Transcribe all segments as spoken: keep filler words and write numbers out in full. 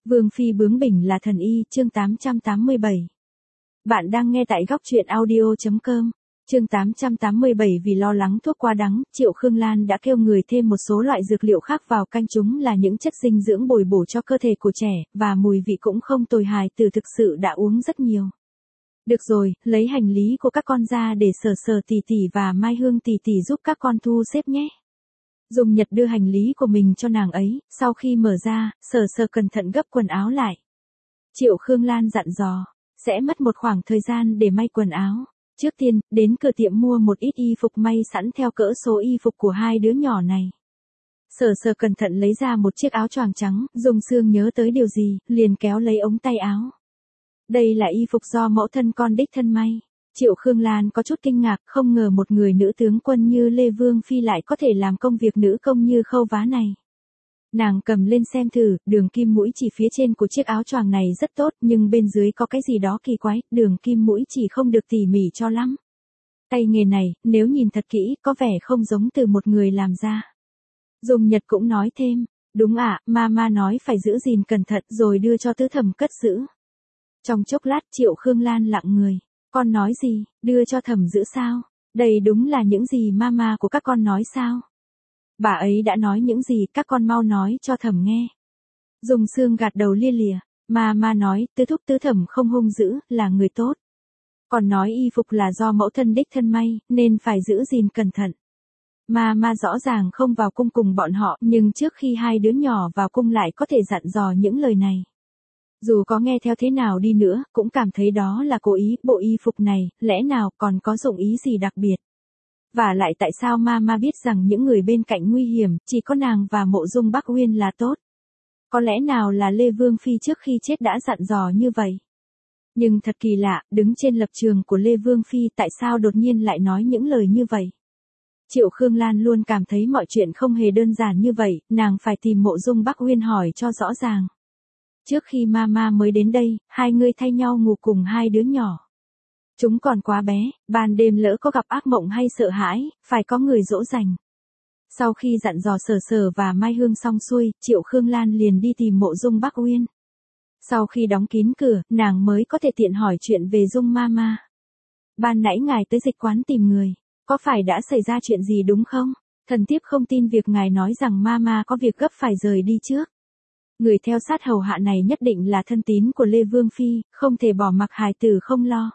Vương phi bướng bỉnh là thần y, chương tám trăm tám mươi bảy. Bạn đang nghe tại góc truyện audio.com. Chương tám trăm tám mươi bảy. Vì lo lắng thuốc quá đắng, Triệu Khương Lan đã kêu người thêm một số loại dược liệu khác vào canh, chúng là những chất dinh dưỡng bồi bổ cho cơ thể của trẻ, và mùi vị cũng không tồi. Hài tử thực sự đã uống rất nhiều. Được rồi, lấy hành lý của các con ra để Sở Sở tỷ tỷ và Mai Hương tỷ tỷ giúp các con thu xếp nhé. Dung Nhật đưa hành lý của mình cho nàng ấy, sau khi mở ra, Sở Sở cẩn thận gấp quần áo lại. Triệu Khương Lan dặn dò, sẽ mất một khoảng thời gian để may quần áo. Trước tiên, đến cửa tiệm mua một ít y phục may sẵn theo cỡ số y phục của hai đứa nhỏ này. Sở Sở cẩn thận lấy ra một chiếc áo choàng trắng, Dung Sương nhớ tới điều gì, liền kéo lấy ống tay áo. Đây là y phục do mẫu thân con đích thân may. Triệu Khương Lan có chút kinh ngạc, không ngờ một người nữ tướng quân như Lê Vương Phi lại có thể làm công việc nữ công như khâu vá này. Nàng cầm lên xem thử, đường kim mũi chỉ phía trên của chiếc áo choàng này rất tốt, nhưng bên dưới có cái gì đó kỳ quái, đường kim mũi chỉ không được tỉ mỉ cho lắm. Tay nghề này, nếu nhìn thật kỹ, có vẻ không giống từ một người làm ra. Dung Nhật cũng nói thêm, đúng ạ, mama nói phải giữ gìn cẩn thận rồi đưa cho tứ thẩm cất giữ. Trong chốc lát Triệu Khương Lan lặng người. Con nói gì, đưa cho thẩm giữ sao? Đây đúng là những gì mama của các con nói sao? Bà ấy đã nói những gì, các con mau nói cho thẩm nghe. Dung Sương gạt đầu lia lịa, mama nói, tứ thúc tứ thẩm không hung dữ, là người tốt. Còn nói y phục là do mẫu thân đích thân may, nên phải giữ gìn cẩn thận. Mama rõ ràng không vào cung cùng bọn họ, nhưng trước khi hai đứa nhỏ vào cung lại có thể dặn dò những lời này. Dù có nghe theo thế nào đi nữa, cũng cảm thấy đó là cố ý, bộ y phục này, lẽ nào còn có dụng ý gì đặc biệt. Và lại tại sao mama biết rằng những người bên cạnh nguy hiểm, chỉ có nàng và Mộ Dung Bắc Uyên là tốt. Có lẽ nào là Lê Vương Phi trước khi chết đã dặn dò như vậy. Nhưng thật kỳ lạ, đứng trên lập trường của Lê Vương Phi tại sao đột nhiên lại nói những lời như vậy. Triệu Khương Lan luôn cảm thấy mọi chuyện không hề đơn giản như vậy, nàng phải tìm Mộ Dung Bắc Uyên hỏi cho rõ ràng. Trước khi mama mới đến đây, hai người thay nhau ngủ cùng hai đứa nhỏ. Chúng còn quá bé, ban đêm lỡ có gặp ác mộng hay sợ hãi, phải có người dỗ dành. Sau khi dặn dò Sở Sở và Mai Hương xong xuôi, Triệu Khương Lan liền đi tìm Mộ Dung Bắc Uyên. Sau khi đóng kín cửa, nàng mới có thể tiện hỏi chuyện về Dung mama. Ban nãy ngài tới dịch quán tìm người, có phải đã xảy ra chuyện gì đúng không? Thần thiếp không tin việc ngài nói rằng mama có việc gấp phải rời đi trước. Người theo sát hầu hạ này nhất định là thân tín của Lê Vương Phi, không thể bỏ mặc hài tử không lo.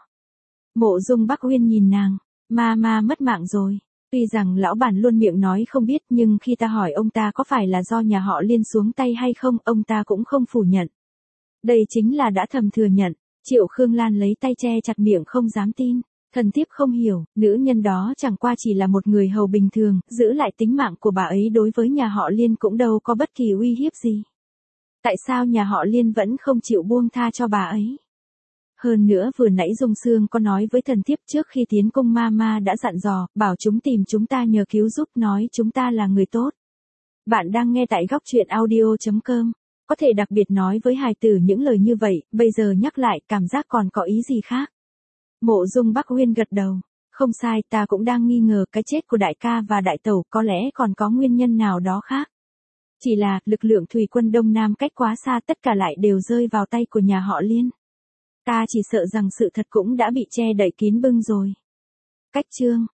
Mộ Dung Bắc Uyên nhìn nàng, mama mất mạng rồi. Tuy rằng lão bản luôn miệng nói không biết, nhưng khi ta hỏi ông ta có phải là do nhà họ Liên xuống tay hay không, ông ta cũng không phủ nhận. Đây chính là đã thầm thừa nhận. Triệu Khương Lan lấy tay che chặt miệng không dám tin. Thần thiếp không hiểu, nữ nhân đó chẳng qua chỉ là một người hầu bình thường, giữ lại tính mạng của bà ấy đối với nhà họ Liên cũng đâu có bất kỳ uy hiếp gì. Tại sao nhà họ Liên vẫn không chịu buông tha cho bà ấy? Hơn nữa vừa nãy Dung Sương có nói với thần thiếp trước khi tiến cung mama đã dặn dò, bảo chúng tìm chúng ta nhờ cứu giúp, nói chúng ta là người tốt. Bạn đang nghe tại góc truyện audio.com. Có thể đặc biệt nói với hài tử những lời như vậy, bây giờ nhắc lại cảm giác còn có ý gì khác. Mộ Dung Bắc Uyên gật đầu. Không sai, ta cũng đang nghi ngờ cái chết của đại ca và đại tẩu, có lẽ còn có nguyên nhân nào đó khác. Chỉ là, lực lượng thủy quân Đông Nam cách quá xa, tất cả lại đều rơi vào tay của nhà họ Liên. Ta chỉ sợ rằng sự thật cũng đã bị che đậy kín bưng rồi. Cách chương.